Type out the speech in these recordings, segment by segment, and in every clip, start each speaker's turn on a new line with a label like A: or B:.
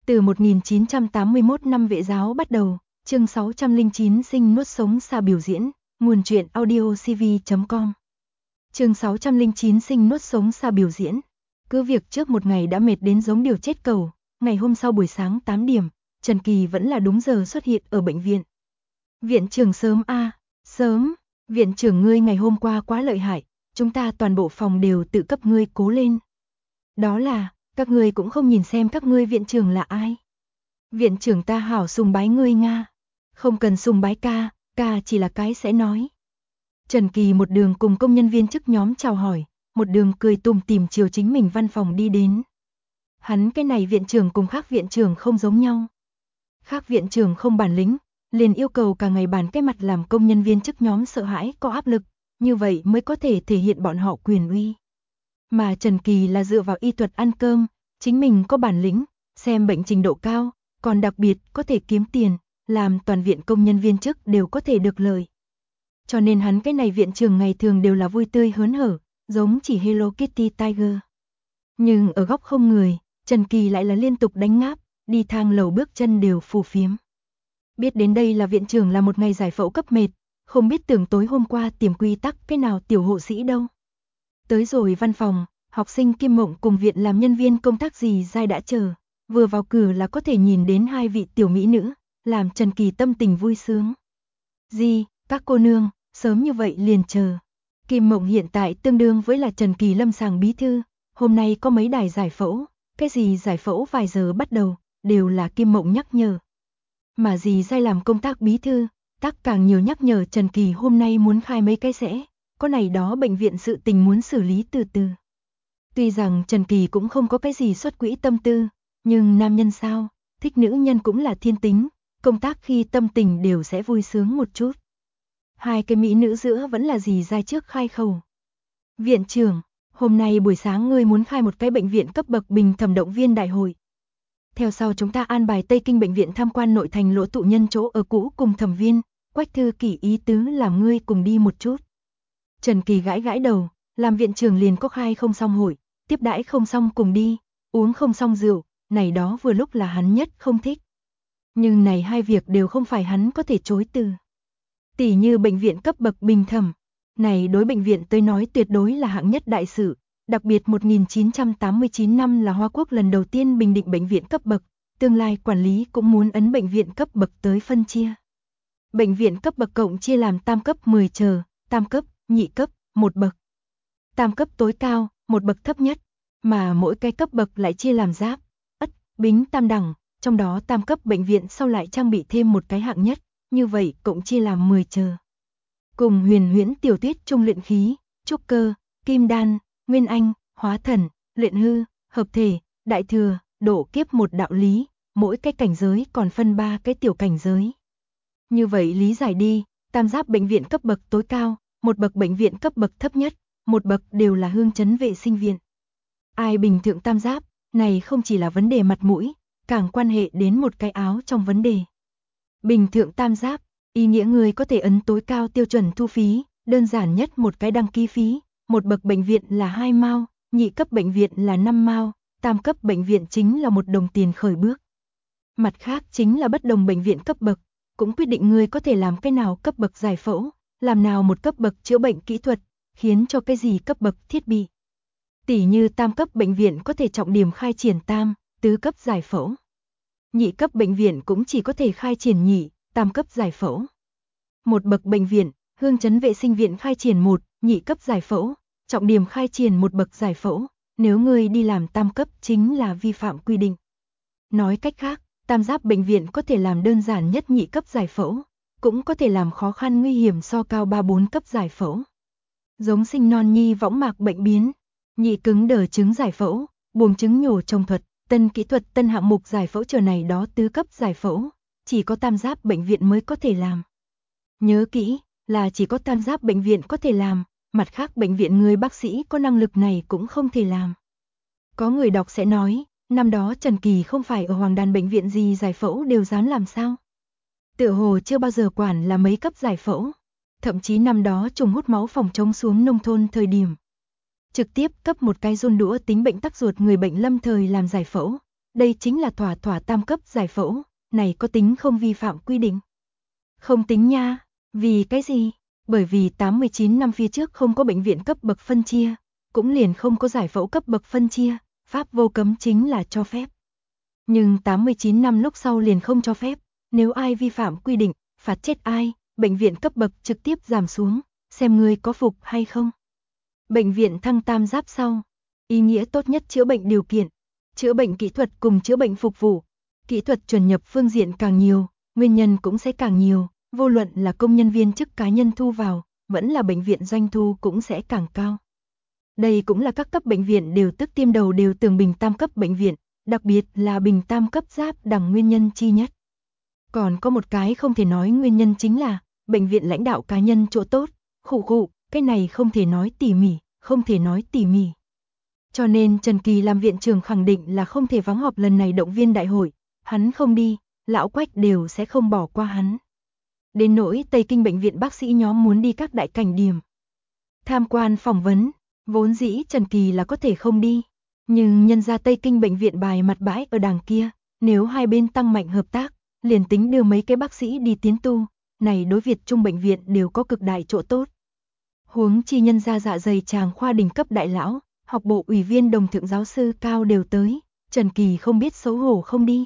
A: Từ 1981 năm Vệ giáo bắt đầu, chương 609 sinh nuốt sống xa biểu diễn, nguồn truyện audiocv.com. Chương 609 sinh nuốt sống xa biểu diễn. Cứ việc trước một ngày đã mệt đến giống điều chết cầu, ngày hôm sau buổi sáng 8 điểm, Trần Kỳ vẫn là đúng giờ xuất hiện ở bệnh viện. Viện trưởng sớm a, sớm, viện trưởng ngươi ngày hôm qua quá lợi hại, chúng ta toàn bộ phòng đều tự cấp ngươi cố lên. Đó là, các ngươi cũng không nhìn xem các ngươi viện trưởng là ai. Viện trưởng ta hảo sùng bái ngươi nga. Không cần sùng bái ca, ca chỉ là cái sẽ nói. Trần Kỳ một đường cùng công nhân viên chức nhóm chào hỏi, một đường cười tủm tỉm chiều chính mình văn phòng đi đến. Hắn cái này viện trưởng cùng khác viện trưởng không giống nhau. Khác viện trưởng không bản lĩnh, liền yêu cầu cả ngày bàn cái mặt làm công nhân viên chức nhóm sợ hãi có áp lực, như vậy mới có thể thể hiện bọn họ quyền uy. Mà Trần Kỳ là dựa vào y thuật ăn cơm, chính mình có bản lĩnh, xem bệnh trình độ cao, còn đặc biệt có thể kiếm tiền, làm toàn viện công nhân viên chức đều có thể được lợi. Cho nên hắn cái này viện trưởng ngày thường đều là vui tươi hớn hở, giống chỉ Hello Kitty Tiger. Nhưng ở góc không người, Trần Kỳ lại là liên tục đánh ngáp, đi thang lầu bước chân đều phù phiếm. Biết đến đây là viện trưởng là một ngày giải phẫu cấp mệt, không biết tưởng tối hôm qua tiềm quy tắc cái nào tiểu hộ sĩ đâu. Tới rồi văn phòng, học sinh Kim Mộng cùng viện làm nhân viên công tác gì dai đã chờ, vừa vào cửa là có thể nhìn đến hai vị tiểu mỹ nữ, làm Trần Kỳ tâm tình vui sướng. Gì, các cô nương, sớm như vậy liền chờ. Kim Mộng hiện tại tương đương với là Trần Kỳ lâm sàng bí thư, hôm nay có mấy đài giải phẫu, cái gì giải phẫu vài giờ bắt đầu, đều là Kim Mộng nhắc nhở. Mà gì dai làm công tác bí thư, tác càng nhiều nhắc nhở Trần Kỳ hôm nay muốn khai mấy cái sẽ, có này đó bệnh viện sự tình muốn xử lý từ từ. Tuy rằng Trần Kỳ cũng không có cái gì xuất quỹ tâm tư, nhưng nam nhân sao, thích nữ nhân cũng là thiên tính, công tác khi tâm tình đều sẽ vui sướng một chút. Hai cái mỹ nữ giữa vẫn là gì dai trước khai khẩu. Viện trưởng, hôm nay buổi sáng ngươi muốn khai một cái bệnh viện cấp bậc bình thẩm động viên đại hội. Theo sau chúng ta an bài Tây Kinh bệnh viện tham quan nội thành Lỗ Tụ Nhân chỗ ở cũ cùng thẩm viên, Quách thư kỷ ý tứ làm ngươi cùng đi một chút. Trần Kỳ gãi gãi đầu, làm viện trưởng liền có khai không xong hội, tiếp đãi không xong cùng đi, uống không xong rượu, này đó vừa lúc là hắn nhất không thích. Nhưng này hai việc đều không phải hắn có thể chối từ. Tỷ như bệnh viện cấp bậc bình thẩm, này đối bệnh viện tới nói tuyệt đối là hạng nhất đại sự, đặc biệt 1989 năm là Hoa Quốc lần đầu tiên bình định bệnh viện cấp bậc, tương lai quản lý cũng muốn ấn bệnh viện cấp bậc tới phân chia. Bệnh viện cấp bậc cộng chia làm tam cấp 10 chờ, tam cấp, nhị cấp, một bậc. Tam cấp tối cao, một bậc thấp nhất, mà mỗi cái cấp bậc lại chia làm giáp, ất, bính tam đẳng, trong đó tam cấp bệnh viện sau lại trang bị thêm một cái hạng nhất, như vậy cộng chia làm 10 chờ. Cùng huyền huyễn tiểu tuyết trung luyện khí, trúc cơ, kim đan, nguyên anh, hóa thần, luyện hư, hợp thể, đại thừa, độ kiếp một đạo lý, mỗi cái cảnh giới còn phân 3 cái tiểu cảnh giới. Như vậy lý giải đi, tam giáp bệnh viện cấp bậc tối cao, một bậc bệnh viện cấp bậc thấp nhất, một bậc đều là hương chấn vệ sinh viện. Ai bình thượng tam giáp, này không chỉ là vấn đề mặt mũi, càng quan hệ đến một cái áo trong vấn đề. Bình thượng tam giáp, ý nghĩa người có thể ấn tối cao tiêu chuẩn thu phí, đơn giản nhất một cái đăng ký phí, một bậc bệnh viện là 2 mao, nhị cấp bệnh viện là 5 mao, tam cấp bệnh viện chính là 1 đồng tiền khởi bước. Mặt khác chính là bất đồng bệnh viện cấp bậc, cũng quyết định người có thể làm cái nào cấp bậc giải phẫu, làm nào một cấp bậc chữa bệnh kỹ thuật, khiến cho cái gì cấp bậc thiết bị. Tỷ như tam cấp bệnh viện có thể trọng điểm khai triển tam, tứ cấp giải phẫu. Nhị cấp bệnh viện cũng chỉ có thể khai triển nhị, tam cấp giải phẫu. Một bậc bệnh viện, hương chấn vệ sinh viện khai triển một, nhị cấp giải phẫu, trọng điểm khai triển một bậc giải phẫu, nếu người đi làm tam cấp chính là vi phạm quy định. Nói cách khác, tam giáp bệnh viện có thể làm đơn giản nhất nhị cấp giải phẫu, cũng có thể làm khó khăn nguy hiểm so cao 3-4 cấp giải phẫu. Giống sinh non nhi võng mạc bệnh biến, nhị cứng đờ trứng giải phẫu, buồng trứng nhổ trồng thuật, tân kỹ thuật tân hạng mục giải phẫu chờ này đó tứ cấp giải phẫu, chỉ có tam giáp bệnh viện mới có thể làm. Nhớ kỹ, là chỉ có tam giáp bệnh viện có thể làm, mặt khác bệnh viện người bác sĩ có năng lực này cũng không thể làm. Có người đọc sẽ nói, năm đó Trần Kỳ không phải ở Hoàng Đàn bệnh viện gì giải phẫu đều dám làm sao. Tựa hồ chưa bao giờ quản là mấy cấp giải phẫu, thậm chí năm đó trùng hút máu phòng chống xuống nông thôn thời điểm. Trực tiếp cấp một cái rôn đũa tính bệnh tắc ruột người bệnh lâm thời làm giải phẫu, đây chính là thỏa thỏa tam cấp giải phẫu, này có tính không vi phạm quy định? Không tính nha, vì cái gì? Bởi vì 89 năm phía trước không có bệnh viện cấp bậc phân chia, cũng liền không có giải phẫu cấp bậc phân chia, pháp vô cấm chính là cho phép. Nhưng 89 năm lúc sau liền không cho phép, nếu ai vi phạm quy định, phạt chết ai, bệnh viện cấp bậc trực tiếp giảm xuống, xem người có phục hay không. Bệnh viện thăng tam giáp sau, ý nghĩa tốt nhất chữa bệnh điều kiện, chữa bệnh kỹ thuật cùng chữa bệnh phục vụ. Kỹ thuật chuẩn nhập phương diện càng nhiều, nguyên nhân cũng sẽ càng nhiều, vô luận là công nhân viên chức cá nhân thu vào, vẫn là bệnh viện doanh thu cũng sẽ càng cao. Đây cũng là các cấp bệnh viện đều tức tiêm đầu đều tưởng bình tam cấp bệnh viện, đặc biệt là bình tam cấp giáp đẳng nguyên nhân chi nhất. Còn có một cái không thể nói nguyên nhân chính là, bệnh viện lãnh đạo cá nhân chỗ tốt, khụ, cái này không thể nói tỉ mỉ, không thể nói tỉ mỉ. Cho nên Trần Kỳ làm viện trưởng khẳng định là không thể vắng họp lần này động viên đại hội, hắn không đi, lão Quách đều sẽ không bỏ qua hắn. Đến nỗi Tây Kinh bệnh viện bác sĩ nhóm muốn đi các đại cảnh điểm tham quan phỏng vấn, vốn dĩ Trần Kỳ là có thể không đi, nhưng nhân ra Tây Kinh bệnh viện bài mặt bãi ở đằng kia, nếu hai bên tăng mạnh hợp tác, liền tính đưa mấy cái bác sĩ đi tiến tu, này đối Việt Trung bệnh viện đều có cực đại chỗ tốt. Huống chi nhân ra dạ dày tràng khoa đỉnh cấp đại lão, học bộ ủy viên đồng thượng giáo sư cao đều tới, Trần Kỳ không biết xấu hổ không đi.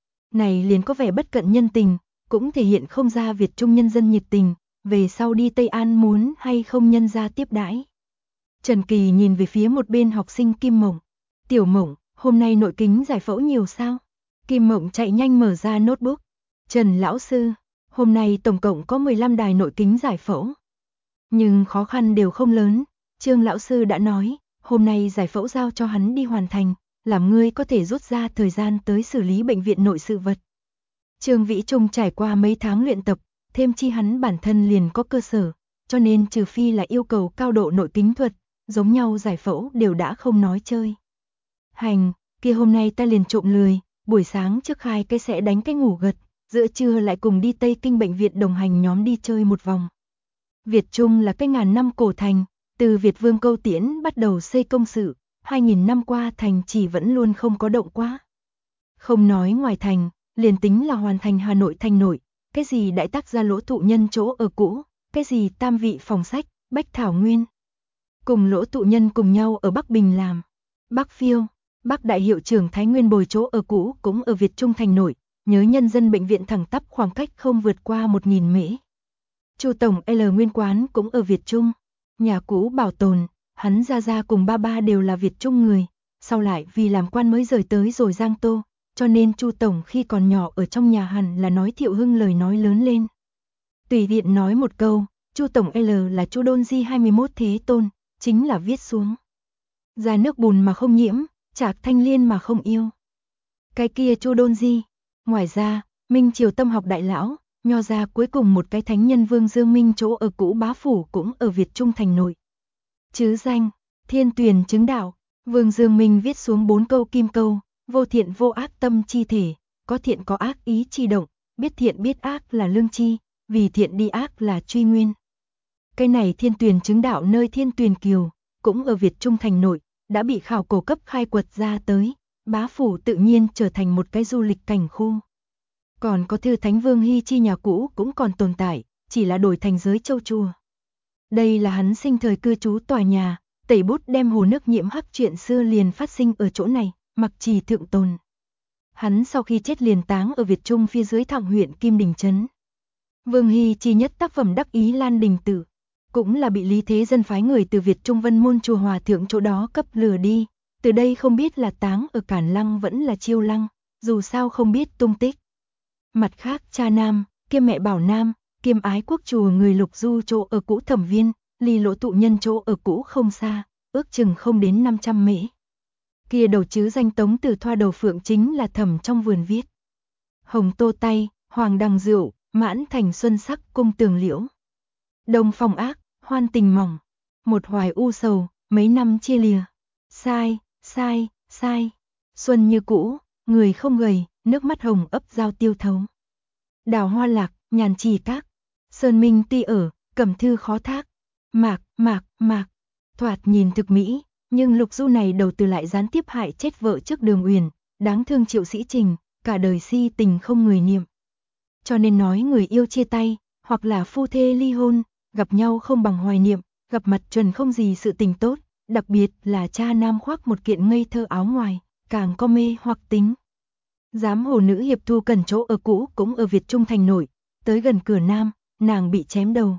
A: Này liền có vẻ bất cận nhân tình, cũng thể hiện không ra Việt Trung nhân dân nhiệt tình, về sau đi Tây An muốn hay không nhân ra tiếp đãi. Trần Kỳ nhìn về phía một bên học sinh Kim Mộng. Tiểu Mộng, hôm nay nội kính giải phẫu nhiều sao? Kim Mộng chạy nhanh mở ra notebook. Trần lão sư, hôm nay tổng cộng có 15 đài nội kính giải phẫu. Nhưng khó khăn đều không lớn, Trương lão sư đã nói, hôm nay giải phẫu giao cho hắn đi hoàn thành, làm ngươi có thể rút ra thời gian tới xử lý bệnh viện nội sự vật. Trương Vĩ Trung trải qua mấy tháng luyện tập, thêm chi hắn bản thân liền có cơ sở, cho nên trừ phi là yêu cầu cao độ nội kính thuật, giống nhau giải phẫu đều đã không nói chơi. Hành, kia hôm nay ta liền trộm lười, buổi sáng trước khai cái sẽ đánh cái ngủ gật, giữa trưa lại cùng đi Tây Kinh bệnh viện đồng hành nhóm đi chơi một vòng. Việt Trung là cái ngàn năm cổ thành, từ Việt Vương Câu Tiễn bắt đầu xây công sự, 2000 năm qua thành chỉ vẫn luôn không có động quá. Không nói ngoài thành, liền tính là hoàn thành Hà Nội thành nội, cái gì đại tác gia Lỗ Thụ Nhân chỗ ở cũ, cái gì tam vị phòng sách, Bách Thảo Nguyên. Cùng Lỗ Thụ Nhân cùng nhau ở Bắc Bình làm. Bắc Phiêu, Bắc Đại hiệu trưởng Thái Nguyên bồi chỗ ở cũ cũng ở Việt Trung thành nội, nhớ nhân dân bệnh viện thẳng tắp khoảng cách không vượt qua 1000 mễ. Chu tổng L nguyên quán cũng ở Việt Trung, nhà cũ bảo tồn, hắn gia cùng ba đều là Việt Trung người, sau lại vì làm quan mới rời tới rồi Giang Tô, cho nên Chu tổng khi còn nhỏ ở trong nhà hẳn là nói Thiệu Hưng lời nói lớn lên. Tùy tiện nói một câu, Chu tổng L là Chu Đôn Di 21 thế tôn, chính là viết xuống. Ra nước bùn mà không nhiễm, Trạc Thanh Liên mà không yêu. Cái kia Chu Đôn Di, ngoài ra, Minh Triều tâm học đại lão, nho ra cuối cùng một cái thánh nhân Vương Dương Minh chỗ ở cũ bá phủ cũng ở Việt Trung thành nội. Chứ danh, Thiên Tuyền chứng đạo, Vương Dương Minh viết xuống 4 câu kim câu, vô thiện vô ác tâm chi thể, có thiện có ác ý chi động, biết thiện biết ác là lương chi, vì thiện đi ác là truy nguyên. Cái này Thiên Tuyền chứng đạo nơi Thiên Tuyền Kiều, cũng ở Việt Trung thành nội, đã bị khảo cổ cấp khai quật ra tới, bá phủ tự nhiên trở thành một cái du lịch cảnh khu. Còn có thư Thánh Vương Hy Chi nhà cũ cũng còn tồn tại, chỉ là đổi thành giới châu chùa. Đây là hắn sinh thời cư trú tòa nhà, tẩy bút đem hồ nước nhiễm hắc chuyện xưa liền phát sinh ở chỗ này, mặc trì thượng tồn. Hắn sau khi chết liền táng ở Việt Trung phía dưới Thạng huyện Kim Đình Trấn. Vương Hy Chi nhất tác phẩm đắc ý Lan Đình Tử, cũng là bị Lý Thế Dân phái người từ Việt Trung Vân Môn chùa Hòa Thượng chỗ đó cấp lừa đi, từ đây không biết là táng ở Cản Lăng vẫn là Chiêu Lăng, dù sao không biết tung tích. Mặt khác cha nam, kiêm mẹ Bảo Nam, kiêm Ái Quốc chùa người Lục Du chỗ ở cũ Thẩm Viên, ly Lỗ Thụ Nhân chỗ ở cũ không xa, ước chừng không đến 500 mễ. Kia đầu chứ danh Tống Tử Thoa đầu phượng chính là Thẩm trong vườn viết. Hồng Tô Tay, Hoàng Đằng Rượu, Mãn Thành Xuân Sắc Cung Tường Liễu. Đông Phong Ác, Hoan Tình Mỏng, một hoài u sầu, mấy năm chia lìa. Sai. Xuân như cũ, người không gầy, nước mắt hồng ấp giao tiêu thấu. Đào Hoa Lạc, Nhàn Trì Các, Sơn Minh Ti ở, Cẩm Thư Khó Thác. Mạc. Thoạt nhìn thực mỹ, nhưng Lục Du này đầu từ lại gián tiếp hại chết vợ trước Đường Uyển, đáng thương Triệu Sĩ Trình, cả đời si tình không người niệm. Cho nên nói người yêu chia tay, hoặc là phu thê ly hôn, gặp nhau không bằng hoài niệm, gặp mặt chuẩn không gì sự tình tốt, đặc biệt là cha nam khoác một kiện ngây thơ áo ngoài, càng có mê hoặc tính. Giám hồ nữ hiệp Thu Cần chỗ ở cũ cũng ở Việt Trung thành nổi, tới gần cửa nam, nàng bị chém đầu.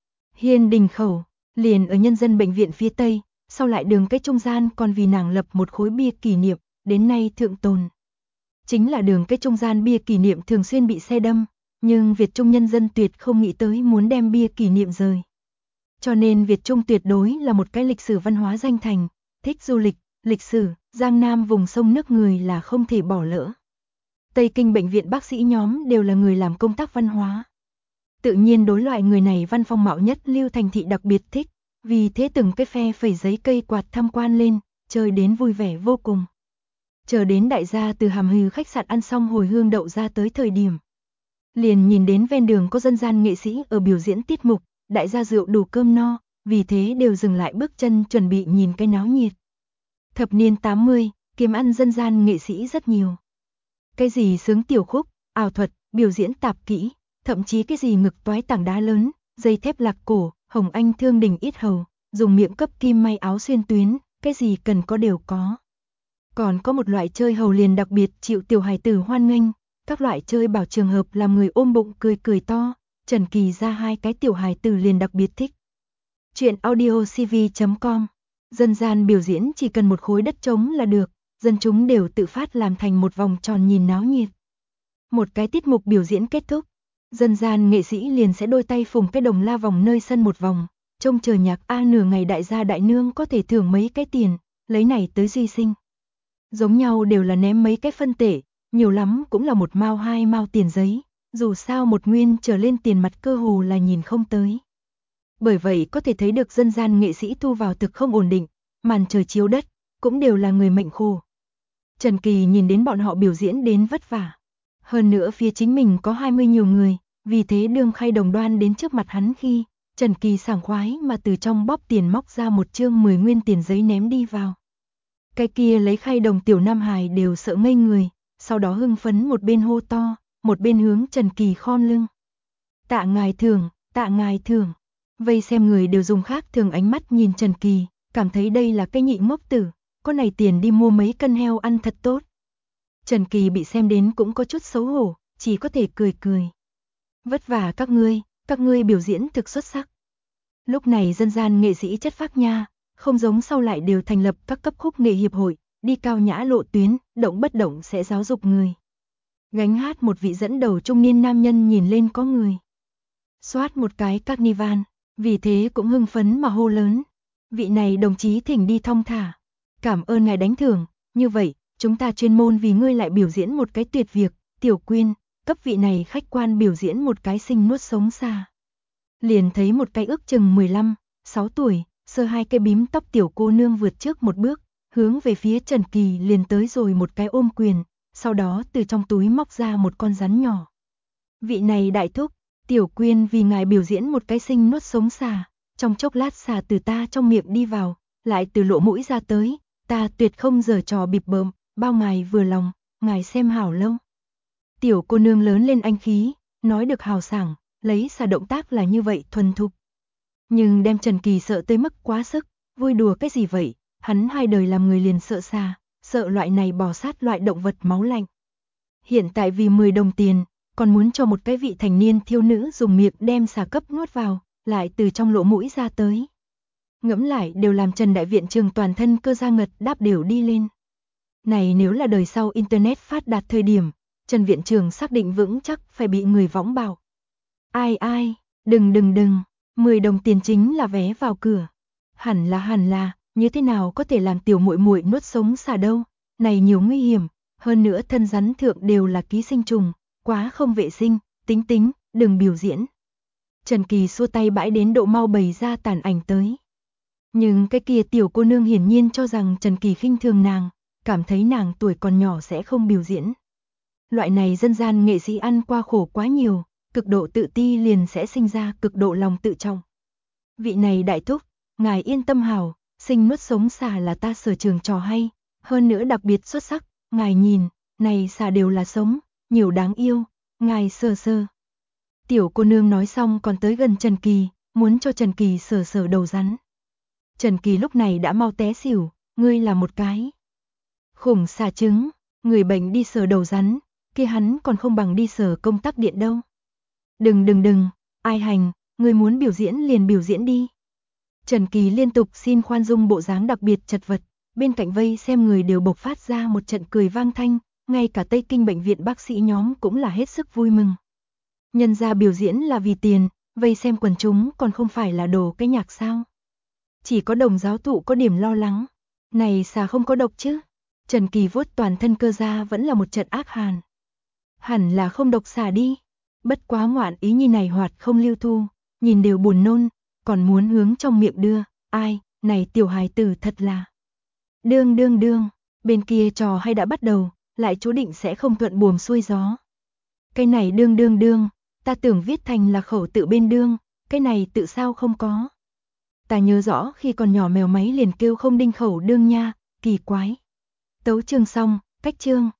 A: Hiên Đình Khẩu, liền ở nhân dân bệnh viện phía Tây, sau lại đường cách trung gian còn vì nàng lập một khối bia kỷ niệm, đến nay thượng tồn. Chính là đường cách trung gian bia kỷ niệm thường xuyên bị xe đâm, nhưng Việt Trung nhân dân tuyệt không nghĩ tới muốn đem bia kỷ niệm rời. Cho nên Việt Trung tuyệt đối là một cái lịch sử văn hóa danh thành, thích du lịch, lịch sử, Giang Nam vùng sông nước người là không thể bỏ lỡ. Tây Kinh bệnh viện bác sĩ nhóm đều là người làm công tác văn hóa. Tự nhiên đối loại người này văn phong mạo nhất lưu thành thị đặc biệt thích, vì thế từng cái phe phẩy giấy cây quạt tham quan lên, chơi đến vui vẻ vô cùng. Chờ đến đại gia từ Hàm Hừ khách sạn ăn xong hồi hương đậu ra tới thời điểm. Liền nhìn đến ven đường có dân gian nghệ sĩ ở biểu diễn tiết mục, đại gia rượu đủ cơm no, vì thế đều dừng lại bước chân chuẩn bị nhìn cái náo nhiệt. Thập niên 80, kiếm ăn dân gian nghệ sĩ rất nhiều. Cái gì sướng tiểu khúc, ảo thuật, biểu diễn tạp kỹ, thậm chí cái gì ngực toái tảng đá lớn, dây thép lạc cổ, hồng anh thương đình ít hầu, dùng miệng cấp kim may áo xuyên tuyến, cái gì cần có đều có. Còn có một loại chơi hầu liền đặc biệt chịu tiểu hài tử hoan nghênh, các loại chơi bảo trường hợp làm người ôm bụng cười cười to, Trần Kỳ ra hai cái tiểu hài tử liền đặc biệt thích. Chuyện audiocv.com. Dân gian biểu diễn chỉ cần một khối đất trống là được, dân chúng đều tự phát làm thành một vòng tròn nhìn náo nhiệt. Một cái tiết mục biểu diễn kết thúc, dân gian nghệ sĩ liền sẽ đôi tay phùng cái đồng la vòng nơi sân một vòng, trông chờ nhạc nửa ngày đại gia đại nương có thể thưởng mấy cái tiền, lấy này tới duy sinh. Giống nhau đều là ném mấy cái phân tệ, nhiều lắm cũng là 1 mao 2 mao tiền giấy, dù sao 1 nguyên trở lên tiền mặt cơ hồ là nhìn không tới. Bởi vậy có thể thấy được dân gian nghệ sĩ thu vào thực không ổn định, màn trời chiếu đất, cũng đều là người mệnh khổ. Trần Kỳ nhìn đến bọn họ biểu diễn đến vất vả. Hơn nữa phía chính mình có 20 nhiều người, vì thế đương khay đồng đoan đến trước mặt hắn khi, Trần Kỳ sảng khoái mà từ trong bóp tiền móc ra một chương 10 nguyên tiền giấy ném đi vào. Cái kia lấy khay đồng tiểu nam hài đều sợ ngây người, sau đó hưng phấn một bên hô to, một bên hướng Trần Kỳ khom lưng. Tạ ngài thưởng, tạ ngài thưởng. Vây xem người đều dùng khác thường ánh mắt nhìn Trần Kỳ, cảm thấy đây là cái nhị ngốc tử, có này tiền đi mua mấy cân heo ăn thật tốt. Trần Kỳ bị xem đến cũng có chút xấu hổ, chỉ có thể cười cười. Vất vả các ngươi biểu diễn thực xuất sắc. Lúc này dân gian nghệ sĩ chất phác nha, không giống sau lại đều thành lập các cấp khúc nghệ hiệp hội, đi cao nhã lộ tuyến, động bất động sẽ giáo dục người. Gánh hát một vị dẫn đầu trung niên nam nhân nhìn lên có người. Xoát một cái carnival, vì thế cũng hưng phấn mà hô lớn. Vị này đồng chí thỉnh đi thong thả. Cảm ơn ngài đánh thưởng, như vậy, chúng ta chuyên môn vì ngươi lại biểu diễn một cái tuyệt việc, Tiểu Quyên, cấp vị này khách quan biểu diễn một cái sinh nuốt sống xa. Liền thấy một cái ước chừng 15, 6 tuổi, sơ hai cây bím tóc tiểu cô nương vượt trước một bước, hướng về phía Trần Kỳ liền tới rồi một cái ôm quyền, sau đó từ trong túi móc ra một con rắn nhỏ. Vị này đại thúc, Tiểu Quyên vì ngài biểu diễn một cái sinh nuốt sống xà, trong chốc lát xà từ ta trong miệng đi vào, lại từ lỗ mũi ra tới, ta tuyệt không giở trò bịp bợm, bao ngài vừa lòng, ngài xem hảo lâu. Tiểu cô nương lớn lên anh khí, nói được hào sảng, lấy xà động tác là như vậy thuần thục. Nhưng đem Trần Kỳ sợ tới mức quá sức, vui đùa cái gì vậy, hắn hai đời làm người liền sợ xà, sợ loại này bò sát loại động vật máu lạnh. Hiện tại vì 10 đồng tiền, còn muốn cho một cái vị thành niên thiếu nữ dùng miệng đem xà cấp nuốt vào, lại từ trong lỗ mũi ra tới. Ngẫm lại đều làm Trần Đại Viện Trường toàn thân cơ da ngật đáp đều đi lên. Này nếu là đời sau Internet phát đạt thời điểm, Trần Viện Trường xác định vững chắc phải bị người võng bạo. Ai, đừng, 10 đồng tiền chính là vé vào cửa. Hẳn là, như thế nào có thể làm tiểu muội muội nuốt sống xà đâu, này nhiều nguy hiểm, hơn nữa thân rắn thượng đều là ký sinh trùng, quá không vệ sinh, tính, đừng biểu diễn. Trần Kỳ xua tay bãi đến độ mau bày ra tàn ảnh tới. Nhưng cái kia tiểu cô nương hiển nhiên cho rằng Trần Kỳ khinh thường nàng, cảm thấy nàng tuổi còn nhỏ sẽ không biểu diễn. Loại này dân gian nghệ sĩ ăn qua khổ quá nhiều, cực độ tự ti liền sẽ sinh ra cực độ lòng tự trọng. Vị này đại thúc, ngài yên tâm hảo, sinh nuốt sống xà là ta sở trường trò hay, hơn nữa đặc biệt xuất sắc, ngài nhìn, này xà đều là sống, nhiều đáng yêu, ngài sờ sờ. Tiểu cô nương nói xong còn tới gần Trần Kỳ, muốn cho Trần Kỳ sờ sờ đầu rắn. Trần Kỳ lúc này đã mau té xỉu, ngươi là một cái khủng xà trứng, người bệnh đi sờ đầu rắn, kia hắn còn không bằng đi sờ công tắc điện đâu. Đừng, ai hành, ngươi muốn biểu diễn liền biểu diễn đi. Trần Kỳ liên tục xin khoan dung bộ dáng đặc biệt chật vật, bên cạnh vây xem người đều bộc phát ra một trận cười vang thanh, ngay cả Tây Kinh bệnh viện bác sĩ nhóm cũng là hết sức vui mừng. Nhân ra biểu diễn là vì tiền, vây xem quần chúng còn không phải là đồ cái nhạc sao. Chỉ có Đồng giáo thụ có điểm lo lắng, này xà không có độc chứ. Trần Kỳ vuốt toàn thân cơ ra vẫn là một trận ác hàn. Hẳn là không độc xà đi, bất quá ngoạn ý nhi này hoạt không lưu thu, nhìn đều buồn nôn, còn muốn hướng trong miệng đưa, ai, này tiểu hài tử thật là. Đương, bên kia trò hay đã bắt đầu, lại chú định sẽ không thuận buồm xuôi gió. Cái này đương, ta tưởng viết thành là khẩu tự bên đương, cái này tự sao không có. Ta nhớ rõ khi còn nhỏ mèo máy liền kêu không đinh khẩu đương nha, kỳ quái. Tấu chương xong, cách chương.